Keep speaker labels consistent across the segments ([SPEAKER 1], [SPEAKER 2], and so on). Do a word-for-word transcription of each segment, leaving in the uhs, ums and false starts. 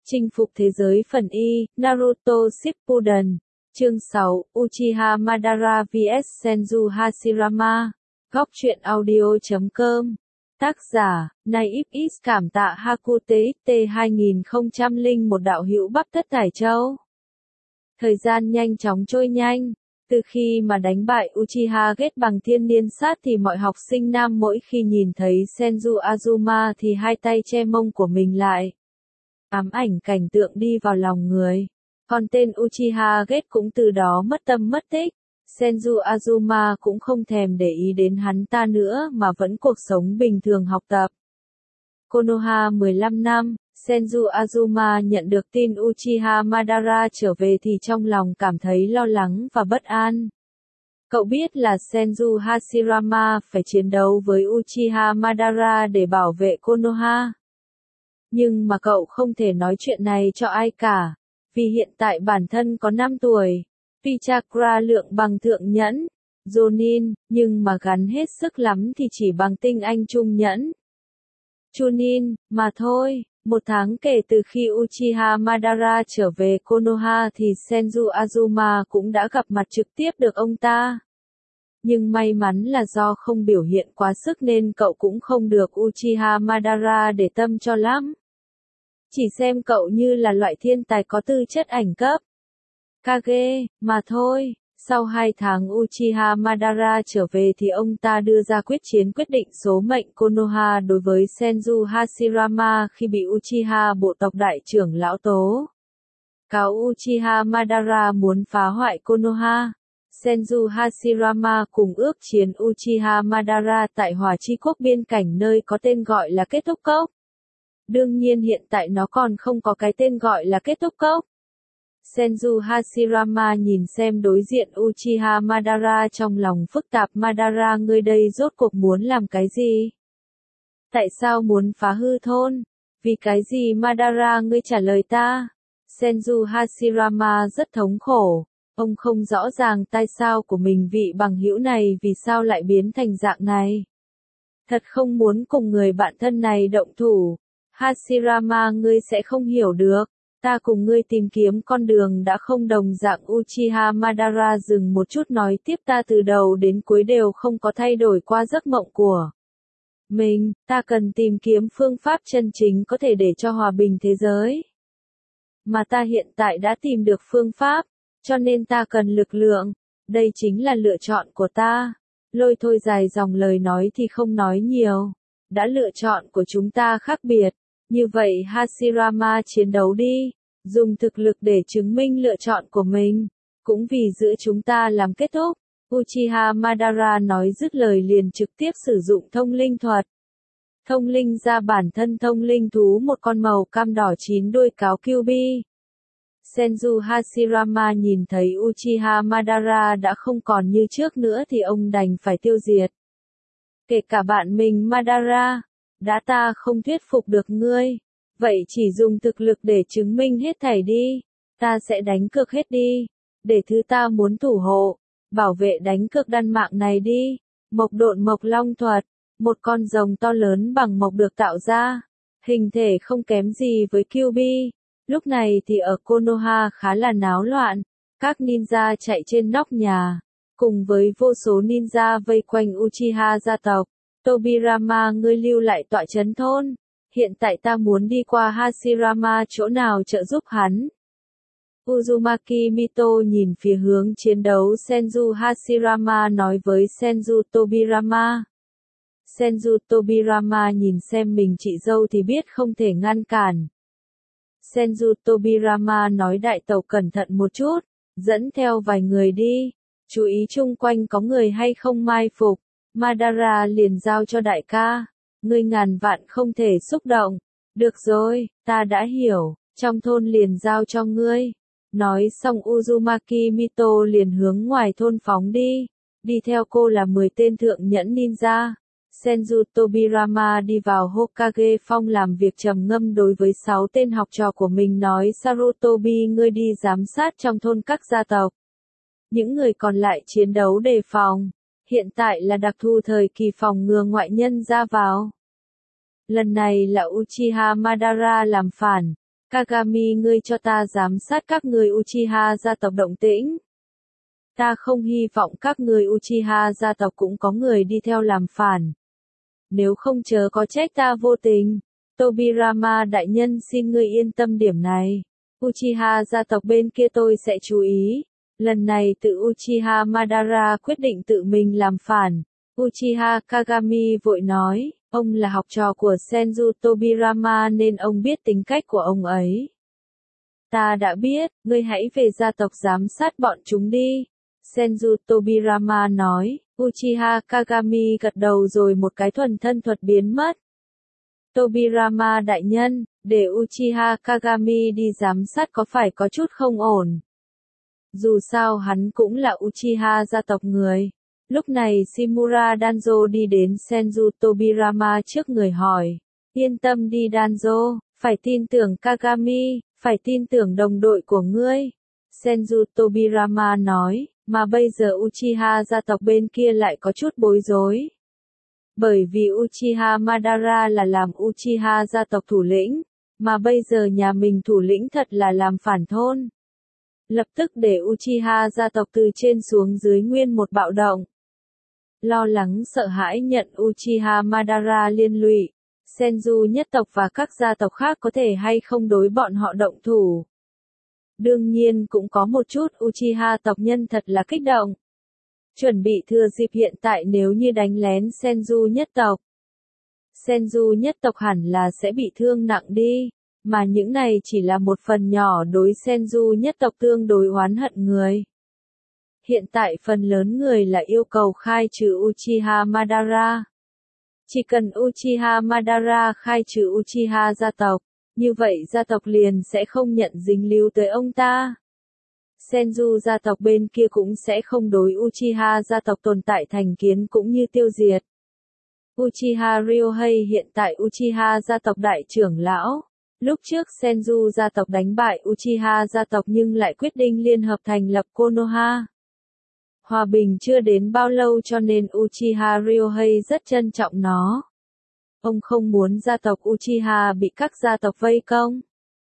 [SPEAKER 1] Chinh phục thế giới phần Y, Naruto Shippuden. Chương sáu, Uchiha Madara vs Senju Hashirama. Góc truyện audio chấm com. Tác giả, Naif Is cảm tạ Hakute X T hai không không một đạo hữu Bắp Tất Thải Châu. Thời gian nhanh chóng trôi nhanh. Từ khi mà đánh bại Uchiha Ghét bằng thiên niên sát thì mọi học sinh nam mỗi khi nhìn thấy Senju Azuma thì hai tay che mông của mình lại. Ám ảnh cảnh tượng đi vào lòng người. Còn tên Uchiha Ghét cũng từ đó mất tâm mất tích. Senju Azuma cũng không thèm để ý đến hắn ta nữa mà vẫn cuộc sống bình thường học tập. Konoha mười lăm năm, Senju Azuma nhận được tin Uchiha Madara trở về thì trong lòng cảm thấy lo lắng và bất an. Cậu biết là Senju Hashirama phải chiến đấu với Uchiha Madara để bảo vệ Konoha. Nhưng mà cậu không thể nói chuyện này cho ai cả, vì hiện tại bản thân có năm tuổi, tuy chakra lượng bằng thượng nhẫn, Jonin, nhưng mà gắn hết sức lắm thì chỉ bằng tinh anh trung nhẫn, Chunin, mà thôi. Một tháng kể từ khi Uchiha Madara trở về Konoha thì Senju Azuma cũng đã gặp mặt trực tiếp được ông ta. Nhưng may mắn là do không biểu hiện quá sức nên cậu cũng không được Uchiha Madara để tâm cho lắm. Chỉ xem cậu như là loại thiên tài có tư chất ảnh cấp Kage, mà thôi. Sau hai tháng Uchiha Madara trở về thì ông ta đưa ra quyết chiến quyết định số mệnh Konoha đối với Senju Hashirama khi bị Uchiha bộ tộc đại trưởng lão tố cáo Uchiha Madara muốn phá hoại Konoha. Senju Hashirama cùng ước chiến Uchiha Madara tại Hỏa Chi Quốc biên cảnh nơi có tên gọi là Kết Thúc Cốc. Đương nhiên hiện tại nó còn không có cái tên gọi là Kết Thúc Cốc. Senju Hashirama nhìn xem đối diện Uchiha Madara trong lòng phức tạp. Madara, ngươi đây rốt cuộc muốn làm cái gì? Tại sao muốn phá hư thôn? Vì cái gì Madara, ngươi trả lời ta? Senju Hashirama rất thống khổ. Ông không rõ ràng tại sao của mình vị bằng hữu này vì sao lại biến thành dạng này. Thật không muốn cùng người bạn thân này động thủ. Hashirama, ngươi sẽ không hiểu được. Ta cùng ngươi tìm kiếm con đường đã không đồng dạng. Uchiha Madara dừng một chút nói tiếp, ta từ đầu đến cuối đều không có thay đổi qua giấc mộng của mình, ta cần tìm kiếm phương pháp chân chính có thể để cho hòa bình thế giới. Mà ta hiện tại đã tìm được phương pháp, cho nên ta cần lực lượng, đây chính là lựa chọn của ta. Lôi thôi dài dòng lời nói thì không nói nhiều, đã lựa chọn của chúng ta khác biệt. Như vậy Hashirama chiến đấu đi, dùng thực lực để chứng minh lựa chọn của mình, cũng vì giữa chúng ta làm kết thúc. Uchiha Madara nói dứt lời liền trực tiếp sử dụng thông linh thuật. Thông linh ra bản thân thông linh thú một con màu cam đỏ chín đuôi cáo Kyuubi. Senju Hashirama nhìn thấy Uchiha Madara đã không còn như trước nữa thì ông đành phải tiêu diệt. Kể cả bạn mình Madara. Đã ta không thuyết phục được ngươi, vậy chỉ dùng thực lực để chứng minh hết thảy đi, ta sẽ đánh cược hết đi, để thứ ta muốn thủ hộ, bảo vệ đánh cược đan mạng này đi. Mộc độn mộc long thuật, một con rồng to lớn bằng mộc được tạo ra, hình thể không kém gì với Kyuubi. Lúc này thì ở Konoha khá là náo loạn, các ninja chạy trên nóc nhà, cùng với vô số ninja vây quanh Uchiha gia tộc. Tobirama, ngươi lưu lại tọa trấn thôn. Hiện tại ta muốn đi qua Hashirama chỗ nào trợ giúp hắn. Uzumaki Mito nhìn phía hướng chiến đấu Senju Hashirama nói với Senju Tobirama. Senju Tobirama nhìn xem mình chị dâu thì biết không thể ngăn cản. Senju Tobirama nói đại tẩu cẩn thận một chút, dẫn theo vài người đi, chú ý chung quanh có người hay không mai phục. Madara liền giao cho đại ca, ngươi ngàn vạn không thể xúc động. Được rồi, ta đã hiểu, trong thôn liền giao cho ngươi. Nói xong Uzumaki Mito liền hướng ngoài thôn phóng đi, đi theo cô là mười tên thượng nhẫn ninja. Senju Tobirama đi vào Hokage Phong làm việc trầm ngâm đối với sáu tên học trò của mình nói, Sarutobi, ngươi đi giám sát trong thôn các gia tộc. Những người còn lại chiến đấu đề phòng. Hiện tại là đặc thù thời kỳ phòng ngừa ngoại nhân ra vào. Lần này là Uchiha Madara làm phản, Kagami ngươi cho ta giám sát các người Uchiha gia tộc động tĩnh. Ta không hy vọng các người Uchiha gia tộc cũng có người đi theo làm phản. Nếu không chớ có trách ta vô tình. Tobirama đại nhân xin ngươi yên tâm điểm này. Uchiha gia tộc bên kia tôi sẽ chú ý. Lần này tự Uchiha Madara quyết định tự mình làm phản. Uchiha Kagami vội nói, ông là học trò của Senju Tobirama nên ông biết tính cách của ông ấy. Ta đã biết, ngươi hãy về gia tộc giám sát bọn chúng đi. Senju Tobirama nói, Uchiha Kagami gật đầu rồi một cái thuần thân thuật biến mất. Tobirama đại nhân, để Uchiha Kagami đi giám sát có phải có chút không ổn. Dù sao hắn cũng là Uchiha gia tộc người. Lúc này Shimura Danzo đi đến Senju Tobirama trước người hỏi. Yên tâm đi Danzo, phải tin tưởng Kagami, phải tin tưởng đồng đội của ngươi. Senju Tobirama nói, mà bây giờ Uchiha gia tộc bên kia lại có chút bối rối. Bởi vì Uchiha Madara là làm Uchiha gia tộc thủ lĩnh, mà bây giờ nhà mình thủ lĩnh thật là làm phản thôn. Lập tức để Uchiha gia tộc từ trên xuống dưới nguyên một bạo động. Lo lắng sợ hãi nhận Uchiha Madara liên lụy, Senju nhất tộc và các gia tộc khác có thể hay không đối bọn họ động thủ. Đương nhiên cũng có một chút Uchiha tộc nhân thật là kích động. Chuẩn bị thừa dịp hiện tại nếu như đánh lén Senju nhất tộc. Senju nhất tộc hẳn là sẽ bị thương nặng đi, mà những này chỉ là một phần nhỏ đối Senju nhất tộc tương đối oán hận người. Hiện tại phần lớn người là yêu cầu khai trừ Uchiha Madara. Chỉ cần Uchiha Madara khai trừ Uchiha gia tộc, như vậy gia tộc liền sẽ không nhận dính líu tới ông ta. Senju gia tộc bên kia cũng sẽ không đối Uchiha gia tộc tồn tại thành kiến cũng như tiêu diệt. Uchiha Ryohei hiện tại Uchiha gia tộc đại trưởng lão. Lúc trước Senju gia tộc đánh bại Uchiha gia tộc nhưng lại quyết định liên hợp thành lập Konoha. Hòa bình chưa đến bao lâu cho nên Uchiha Ryohei rất trân trọng nó. Ông không muốn gia tộc Uchiha bị các gia tộc vây công.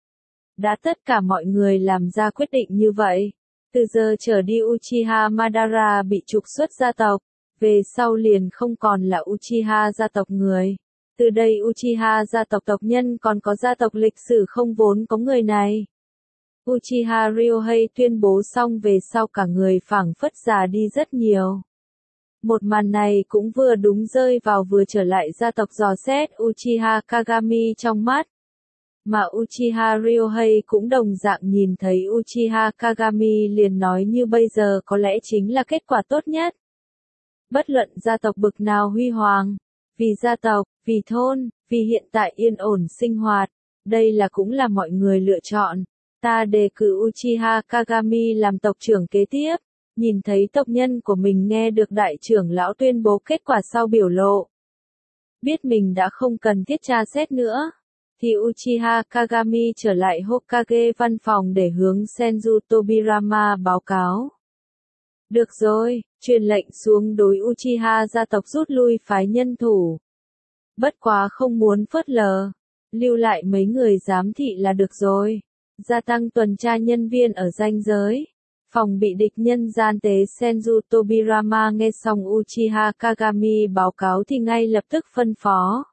[SPEAKER 1] Đã tất cả mọi người làm ra quyết định như vậy. Từ giờ trở đi Uchiha Madara bị trục xuất gia tộc, về sau liền không còn là Uchiha gia tộc người. Từ đây Uchiha gia tộc tộc nhân còn có gia tộc lịch sử không vốn có người này. Uchiha Ryohei tuyên bố xong về sau cả người phảng phất già đi rất nhiều. Một màn này cũng vừa đúng rơi vào vừa trở lại gia tộc dò xét Uchiha Kagami trong mắt. Mà Uchiha Ryohei cũng đồng dạng nhìn thấy Uchiha Kagami liền nói như bây giờ có lẽ chính là kết quả tốt nhất. Bất luận gia tộc bực nào huy hoàng, vì gia tộc, vì thôn, vì hiện tại yên ổn sinh hoạt, đây là cũng là mọi người lựa chọn. Ta đề cử Uchiha Kagami làm tộc trưởng kế tiếp. Nhìn thấy tộc nhân của mình nghe được đại trưởng lão tuyên bố kết quả sau biểu lộ. Biết mình đã không cần thiết tra xét nữa. Thì Uchiha Kagami trở lại Hokage văn phòng để hướng Senju Tobirama báo cáo. Được rồi, truyền lệnh xuống đối Uchiha gia tộc rút lui phái nhân thủ. Bất quá không muốn phớt lờ. Lưu lại mấy người giám thị là được rồi. Gia tăng tuần tra nhân viên ở ranh giới. Phòng bị địch nhân gian tế Senju Tobirama nghe xong Uchiha Kagami báo cáo thì ngay lập tức phân phó.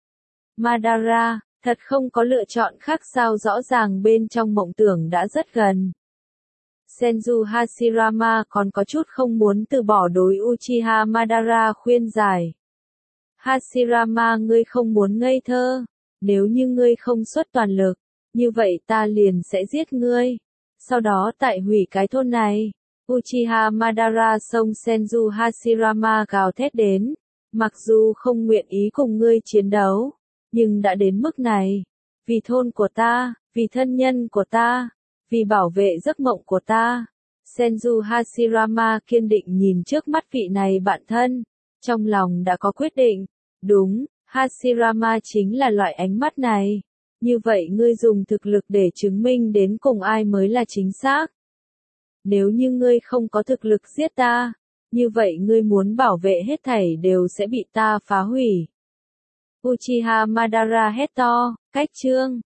[SPEAKER 1] Madara, thật không có lựa chọn khác sao rõ ràng bên trong mộng tưởng đã rất gần. Senju Hashirama còn có chút không muốn từ bỏ đối Uchiha Madara khuyên giải. Hashirama ngươi không muốn ngây thơ, nếu như ngươi không xuất toàn lực, như vậy ta liền sẽ giết ngươi. Sau đó tại hủy cái thôn này, Uchiha Madara xông Senju Hashirama gào thét đến, mặc dù không nguyện ý cùng ngươi chiến đấu, nhưng đã đến mức này, vì thôn của ta, vì thân nhân của ta, vì bảo vệ giấc mộng của ta. Senju Hashirama kiên định nhìn trước mắt vị này bạn thân, trong lòng đã có quyết định, đúng, Hashirama chính là loại ánh mắt này. Như vậy ngươi dùng thực lực để chứng minh đến cùng ai mới là chính xác. Nếu như ngươi không có thực lực giết ta, như vậy ngươi muốn bảo vệ hết thảy đều sẽ bị ta phá hủy. Uchiha Madara hét to, cách chương.